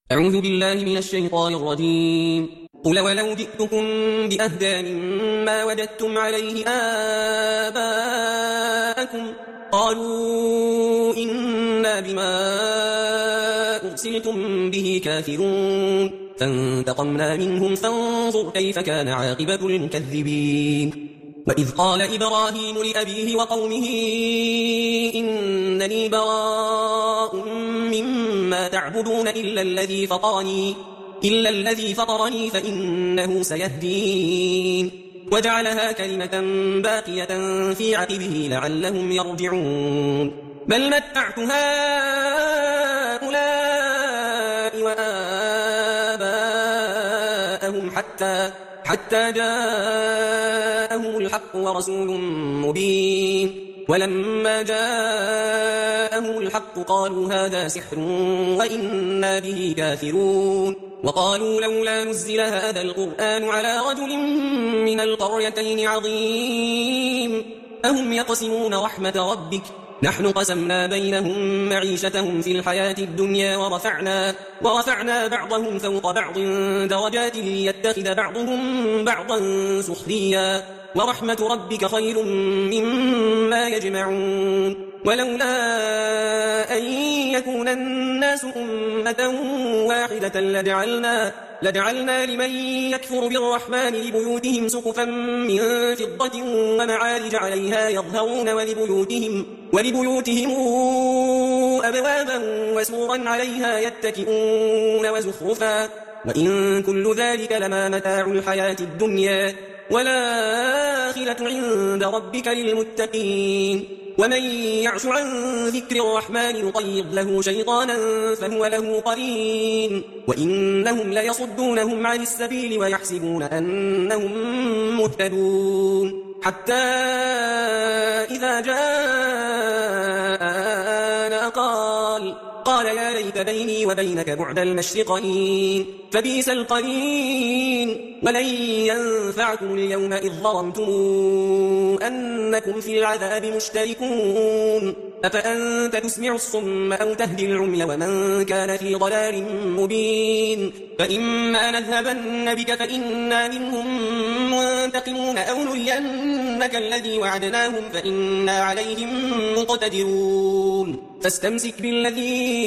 أعوذ بالله من الشيطان الرجيم. قل ولو جئتكم بأهدى مما وجدتم عليه آباءكم قالوا إنا بما أرسلتم به كافرون فانتقمنا منهم فانظر كيف كان عاقبة المكذبين. وإذ قال إبراهيم لأبيه وقومه إنني براء مما تعبدون إلا الذي فطرني فإنه سيهدين وجعلها كلمة باقية في عقبه لعلهم يرجعون. بل متعت هؤلاء وآباءهم حتى جاءهم الحق ورسول مبين. ولما جاءهم الحق قالوا هذا سحر وإنا به كافرون. وقالوا لولا نزل هذا القرآن على رجل من القريتين عظيم أهم يقسمون رحمة ربك نحن قسمنا بينهم معيشتهم في الحياة الدنيا ورفعنا بعضهم فوق بعض درجات ليتخذ بعضهم بعضا سخريا ورحمة ربك خير مما يجمعون. ولولا أن يكون الناس أمة واحدة لجعلنا لمن يكفر بالرحمن لبيوتهم سقفا من فضة ومعارج عليها يظهرون ولبيوتهم أبوابا وسورا عليها يتكئون وزخرفا وإن كل ذلك لما متاع الحياة الدنيا والآخرة عند ربك للمتقين. ومن يعش عن ذكر الرحمن يقيض له شيطانا فهو له قرين وإنهم ليصدونهم عن السبيل ويحسبون أنهم مهتدون. حتى إذا جاءنا قال يا ليت بيني وبينك بعد المشرقين فبئس القرين. ولن ينفعكم اليوم إذ ظلمتم أنكم في العذاب مشتركون. أفأنت تسمع الصم أو تهدي العمي ومن كان في ضلال مبين. فإما نذهبن بك فإنا منهم منتقمون أو نرينك الذي وعدناهم فإنا عليهم مقتدرون. فاستمسك بالذي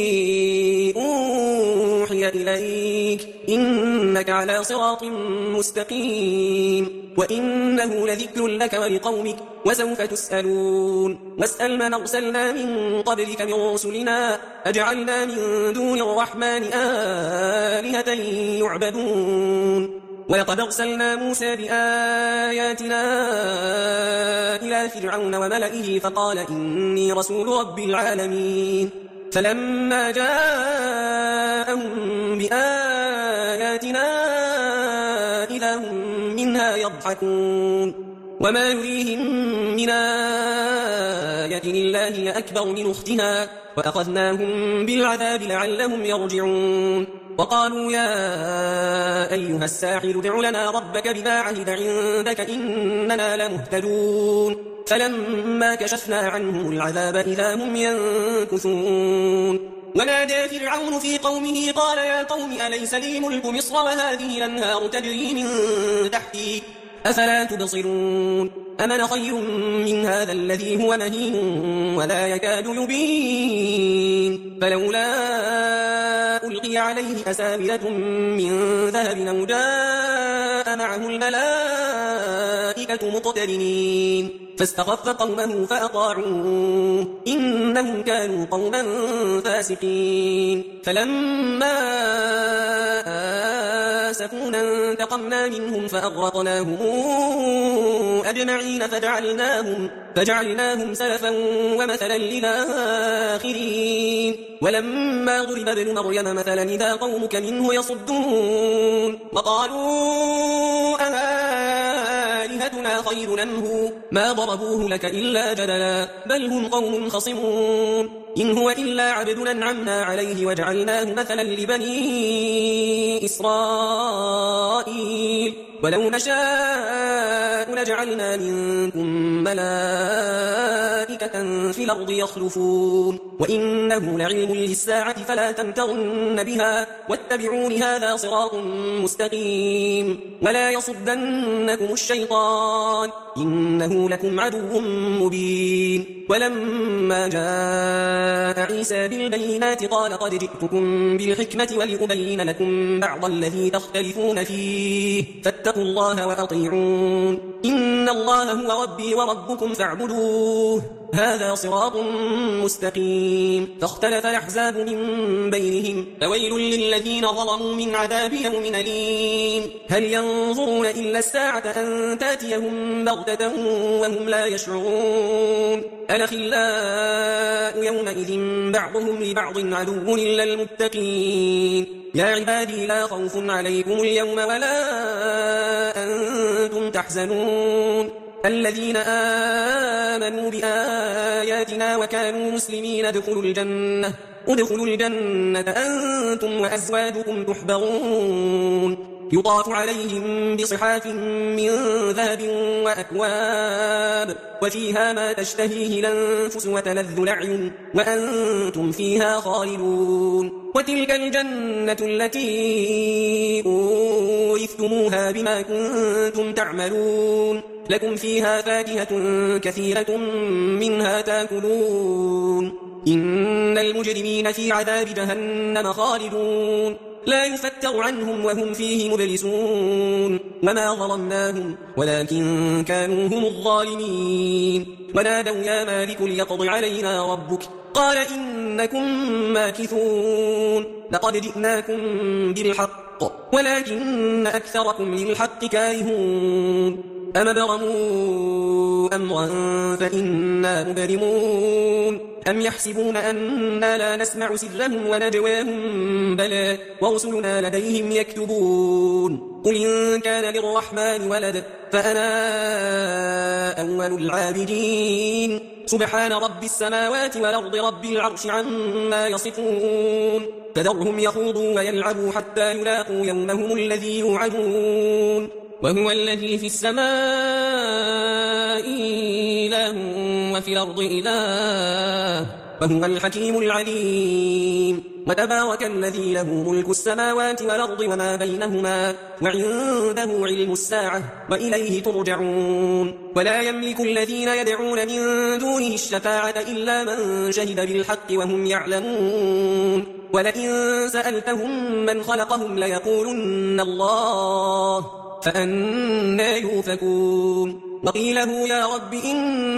أوحي إليك إنك على صراط مستقيم وإنه لذكر لك ولقومك وسوف تسألون. واسأل من أرسلنا من قبلك من رسلنا أجعلنا من دون الرحمن آلهة يعبدون. ولقد أرسلنا موسى بآياتنا إلى فرعون وملئه فقال إني رسول رب العالمين. فلما جاءهم بآياتنا إذا هم منها يضحكون وما يريهم من آية الله هي أكبر من أختها وأخذناهم بالعذاب لعلهم يرجعون. وقالوا يا أيها الساحر ادع لنا ربك بما عهد عندك إننا لمهتدون. فلما كشفنا عنهم العذاب إذا هم ينكثون. ونادى فرعون في قومه قال يا قوم أليس لي ملك مصر وهذه الأنهار تجري من تحتي أفلا تبصرون. أمن خير من هذا الذي هو مهين ولا يكاد يبين. فلولا ألقي عليه أساملة من ذهب أو جاء معه الملائكة مقترنين فاستخف قومه فأطاعوه إنهم كانوا قوما فاسقين. فلما آسفونا انتقمنا منهم فأغرقناهم أجمعين فجعلناهم سلفا ومثلا للآخرين. ولما ضرب ابن مريم مثلا إذا قومك منه يصدون وقالوا آلهتنا خير أم هو ما ضربوه لك إلا جدلا بل هم قوم خصمون. إن هو إلا عبد أنعمنا عليه وجعلناه مثلا لبني إسرائيل. ولو نشاء لجعلنا منكم ملائكة وملائكة في الأرض يخلفون وإنه لعلم للساعة فلا تمترن بها واتبعون هذا صراط مستقيم ولا يصدنكم الشيطان إنه لكم عدو مبين ولما جاء عيسى بالبينات قال قد جئتكم بالحكمة ولأبين لكم بعض الذي تختلفون فيه فاتقوا الله وأطيعون إن الله هو ربي وربكم فاعبدوه هذا صراط مستقيم فاختلف الأحزاب من بينهم فويل للذين ظلموا من عذاب يوم أليم هل ينظرون إلا الساعة أن تأتيهم بغتة وهم لا يشعرون الأخلاء يومئذ بعضهم لبعض عدو إلا المتقين يا عبادي لا خوف عليكم اليوم ولا أنتم تحزنون الذين آمنوا بآياتنا وكانوا مسلمين ادخلوا الجنة أنتم وأزواجكم تحبرون يطاف عليهم بصحاف من ذهب وأكواب وفيها ما تشتهيه الأنفس وتلذ الأعين وأنتم فيها خالدون وتلك الجنة التي أورثتموها بما كنتم تعملون لكم فيها فاكهة كثيرة منها تاكلون إن المجرمين في عذاب جهنم خالدون لا يفتر عنهم وهم فيه مبلسون وما ظلمناهم ولكن كانوا هم الظالمين ونادوا يا مالك ليقض علينا ربك قال إنكم ماكثون لقد جئناكم بالحق ولكن أكثركم للحق كارهون أم برموا أمرا فإنا مبرمون أم يحسبون أننا لا نسمع سرهم ونجواهم بلى ورسلنا لديهم يكتبون قل إن كان للرحمن ولد فأنا أول العابدين سبحان رب السماوات والأرض رب العرش عما يصفون فذرهم يخوضوا ويلعبوا حتى يلاقوا يومهم الذي يوعدون وهو الذي في السماء إله وفي الأرض إله وهو الحكيم العليم وتبارك الذي له ملك السماوات والأرض وما بينهما وعنده علم الساعة وإليه ترجعون ولا يملك الذين يدعون من دونه الشفاعة إلا من شهد بالحق وهم يعلمون ولئن سألتهم من خلقهم ليقولن الله فأنى يؤفكون وقيله يا رب إن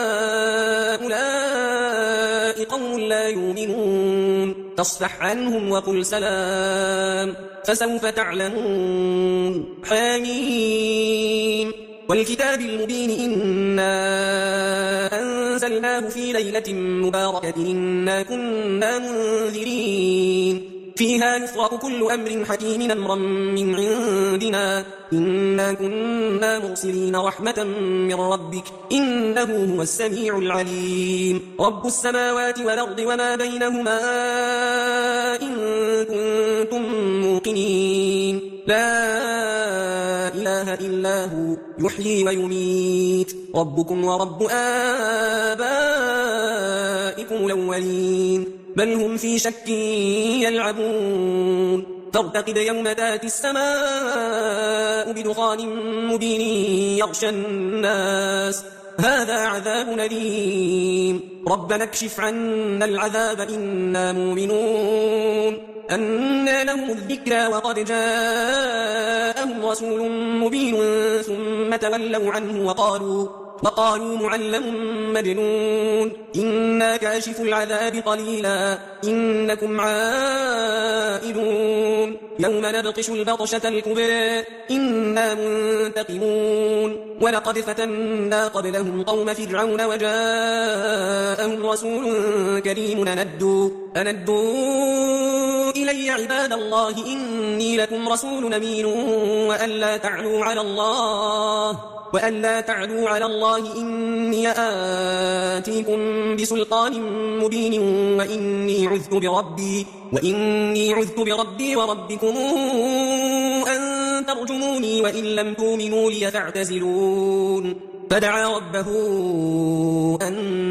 هؤلاء قوم لا يؤمنون فاصفح عنهم وقل سلام فسوف تعلمون حميم والكتاب المبين إنا أنزلناه في ليلة مباركة إنا كنا منذرين فيها يفرق كل أمر حكيم أمرا من عندنا إنا كنا مرسلين رحمة من ربك إنه هو السميع العليم رب السماوات والأرض وما بينهما إن كنتم موقنين لا إله إلا هو يحيي ويميت ربكم ورب آبائكم الأولين بل هم في شك يلعبون فارتقب يوم تأتي السماء بدخان مبين يغشى الناس هذا عذاب أليم ربنا اكشف عنا العذاب إنا مؤمنون أنى لهم الذكرى وقد جاءهم رسول مبين ثم تولوا عنه وقالوا معلم مجنون إنا كاشف العذاب قليلا إنكم عائدون يوم نبطش البطشة الكبرى إنا منتقمون ولقد فتنا قبلهم قوم فرعون وجاءهم رسول كريم أندوا إلي عباد الله إني لكم رسول أمين وأن لا تعلوا على الله إني آتيكم بسلطان مبين وإني عذت بربي وربكم أن ترجموني وإن لم تؤمنوا لي فاعتزلون فدعا ربه أن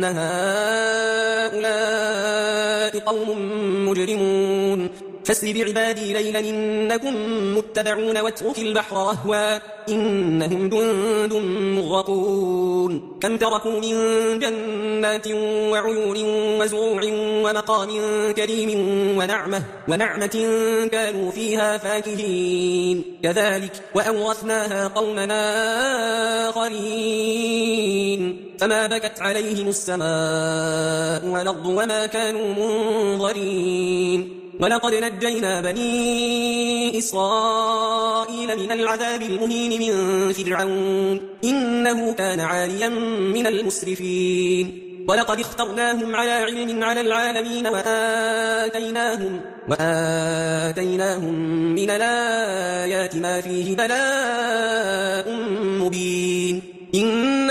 هؤلاء قوم مجرمون فاسر بعبادي ليلا إنكم متبعون واترك البحر رهوا إنهم جند مغرقون كم تركوا من جنات وعيون وزروع ومقام كريم ونعمة كانوا فيها فاكهين كذلك وأورثناها قومنا آخرين فما بكت عليهم السماء والأرض وما كانوا منظرين ولقد نجينا بني إسرائيل من العذاب المهين من فرعون إنه كان عاليا من المسرفين ولقد اخترناهم على علم على العالمين وآتيناهم من الآيات ما فيه بلاء مبين إن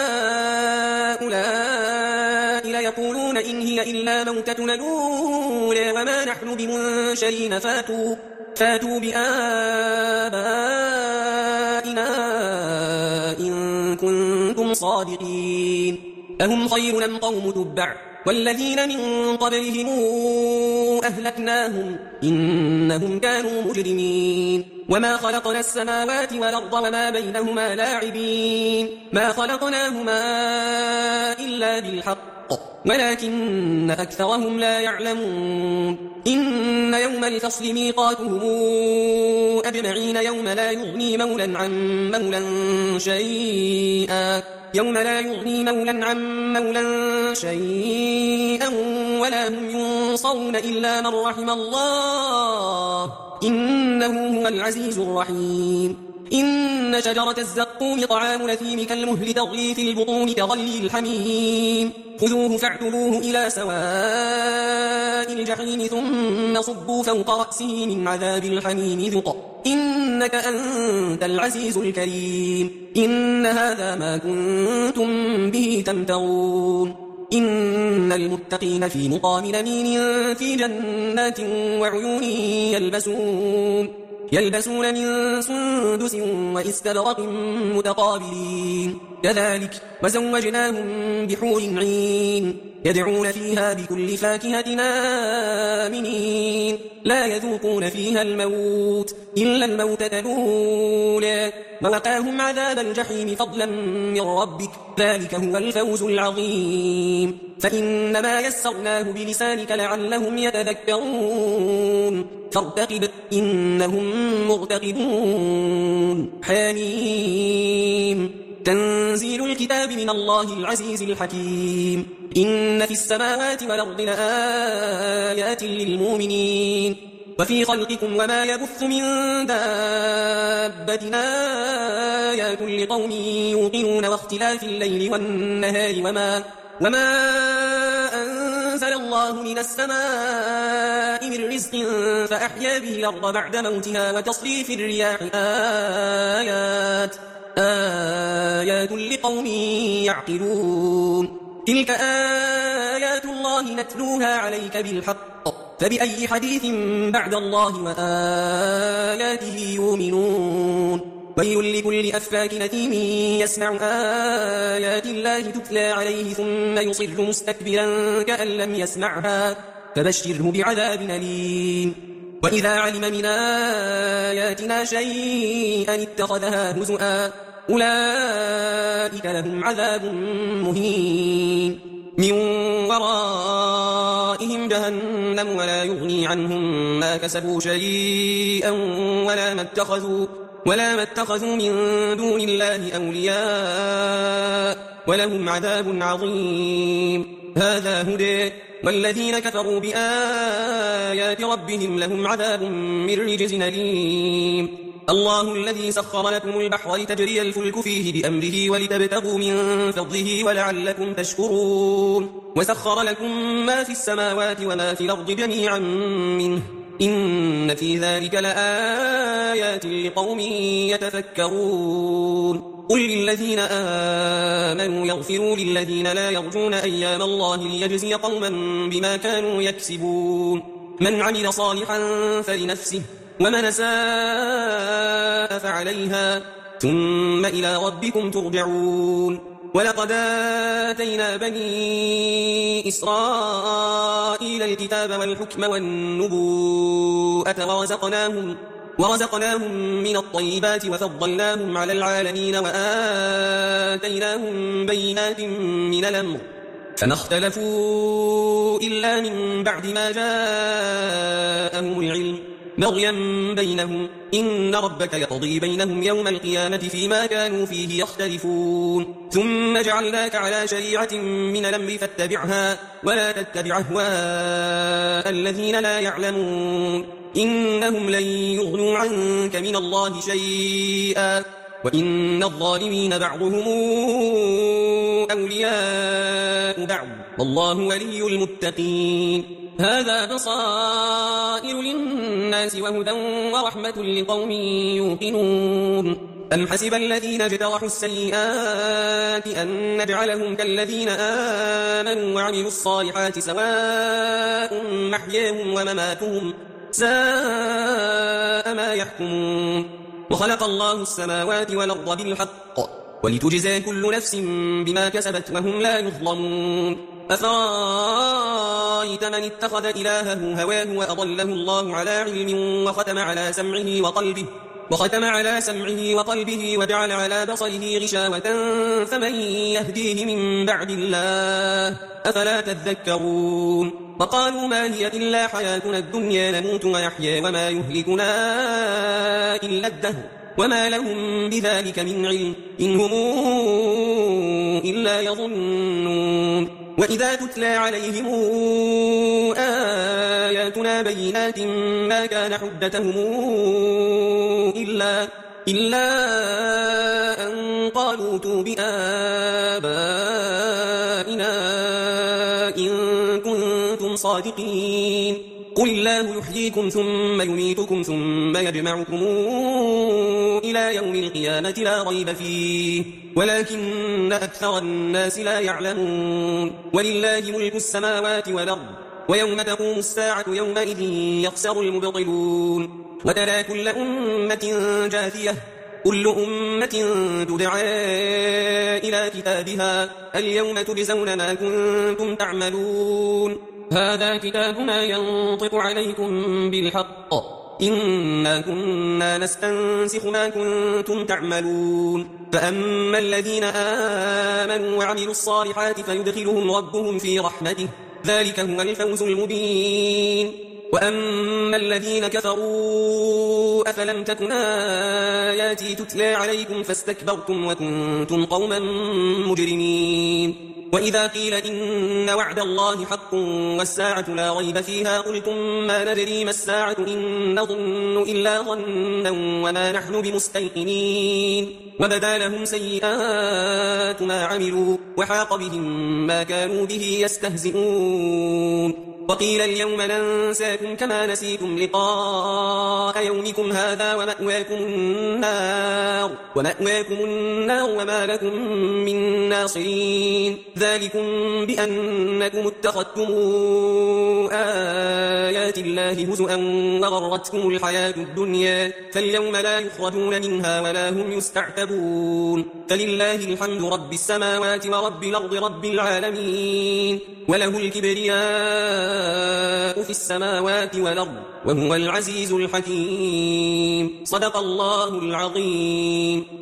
هؤلاء ليقولون إن هي إلا موتتنا الأولى وما نحن بمنشرين فاتوا بآبائنا إن كنتم صادقين أهم خير أم قوم تبع والذين من قبلهم أهلكناهم إنهم كانوا مجرمين وما خلقنا السماوات والأرض وما بينهما لاعبين ما خلقناهما إلا بالحق ولكن أكثرهم لا يعلمون إن يوم الفصل ميقاتهم أجمعين يوم لا يغني مولا عن مولا شيئا ولا هم ينصرون إلا من رحم الله إنه هو العزيز الرحيم إن شجرة الزقوم طعام الأثيم كالمهل تغلي في البطون كغلي الحميم خذوه فاعتلوه إلى سواء الجحيم ثم صبوا فوق رأسه من عذاب الحميم ذق إنك أنت العزيز الكريم إن هذا ما كنتم به تمترون إن المتقين في مقام أمين في جنات وعيون يلبسون من سندس وإستبرق متقابلين كذلك وزوجناهم بحور عين يدعون فيها بكل فاكهة آمنين لا يذوقون فيها الموت إلا الموتة الأولى ووقاهم عذاب الجحيم فضلا من ربك ذلك هو الفوز العظيم فإنما يسرناه بلسانك لعلهم يتذكرون فارتقب إنهم مرتقبون حميم تنزيل الكتاب من الله العزيز الحكيم إن في السماوات والأرض لآيات للمؤمنين وفي خلقكم وما يبث من دابة آيات لقوم يوقنون واختلاف الليل والنهار وما أنزل الله من السماء من رزق فأحيا به الأرض بعد موتها وتصريف الرياح آيات لقوم يعقلون تلك آيات الله نتلوها عليك بالحق فبأي حديث بعد الله وآياته يؤمنون ويل لكل أفاك أثيم يسمع آيات الله تتلى عليه ثم يصر مستكبرا كأن لم يسمعها فبشره بعذاب أليم وإذا علم من آياتنا شيئا اتخذها هزؤا أولئك لهم عذاب مهين من ورائهم جهنم ولا يغني عنهم ما كسبوا شيئا ولا ما اتخذوا من دون الله أولياء ولهم عذاب عظيم هذا هدى والذين كفروا بآيات ربهم لهم عذاب من رجز أليم الله الذي سخر لكم البحر لتجري الفلك فيه بأمره ولتبتغوا من فضله ولعلكم تشكرون وسخر لكم ما في السماوات وما في الأرض جميعا منه إن في ذلك لآيات لقوم يتفكرون قل للذين آمنوا يغفروا للذين لا يرجون أيام الله ليجزي قوما بما كانوا يكسبون من عمل صالحا فلنفسه ومن أساء فعليها ثم إلى ربكم ترجعون ولقد آتينا بني إسرائيل الكتاب والحكم والنبوءة ورزقناهم من الطيبات وفضلناهم على العالمين وآتيناهم بينات من الأمر فما اختلفوا إلا من بعد ما جاءهم العلم بغيا بينهم إن ربك يقضي بينهم يوم القيامة فيما كانوا فيه يختلفون ثم جعلناك على شريعة من الأمر فاتبعها ولا تتبع أهواء الذين لا يعلمون إنهم لن يغنوا عنك من الله شيئا وإن الظالمين بعضهم أولياء بعض والله ولي المتقين هذا بصائر للناس وهدى ورحمة لقوم يوقنون أم حسب الذين اجترحوا السيئات أن نجعلهم كالذين آمنوا وعملوا الصالحات سواء محياهم ومماتهم ساء ما يحكمون وخلق الله السماوات والأرض بالحق ولتجزى كل نفس بما كسبت وهم لا يظلمون أفرأيت من اتخذ إلهه هواه وأضله الله على علم وختم على سمعه وقلبه وجعل على بصره غشاوة فمن يهديه من بعد الله أفلا تذكرون وقالوا ما هي إلا حياتنا الدنيا نموت ويحيى وما يهلكنا إلا الدهر وما لهم بذلك من علم إن هم إلا يظنون وإذا تتلى عليهم آياتنا بينات ما كان حجتهم إلا أن قالوا ائتوا بآبائنا إن كنتم صادقين قل الله يحييكم ثم يميتكم ثم يجمعكم إلى يوم القيامة لا ريب فيه ولكن أكثر الناس لا يعلمون ولله ملك السماوات والأرض ويوم تقوم الساعة يومئذ يخسر المبطلون وترى كل أمة جاثية كل أمة تدعى إلى كتابها اليوم تجزون ما كنتم تعملون هذا كتابنا ينطق عليكم بالحق إنا كنا نستنسخ ما كنتم تعملون فأما الذين آمنوا وعملوا الصالحات فيدخلهم ربهم في رحمته ذلك هو الفوز المبين وأما الذين كفروا أفلم تكن آياتي تتلى عليكم فاستكبرتم وكنتم قوما مجرمين وإذا قيل إن وعد الله حق والساعة لا ريب فيها قلتم ما ندري ما الساعة إن نظن إلا ظنا وما نحن بمستيقنين وبدا لهم سيئات ما عملوا وحاق بهم ما كانوا به يستهزئون وقيل اليوم ننساكم كما نسيتم لقاء يومكم هذا ومأواكم النار وما لكم من ناصرين ذلكم بأنكم اتخذتم آيات الله هزؤا وغرتكم الحياة الدنيا فاليوم لا يخرجون منها ولا هم يستعتبون فلله الحمد رب السماوات ورب الأرض رب العالمين وله الكبرياء في السماوات والأرض وهو العزيز الحكيم صدق الله العظيم.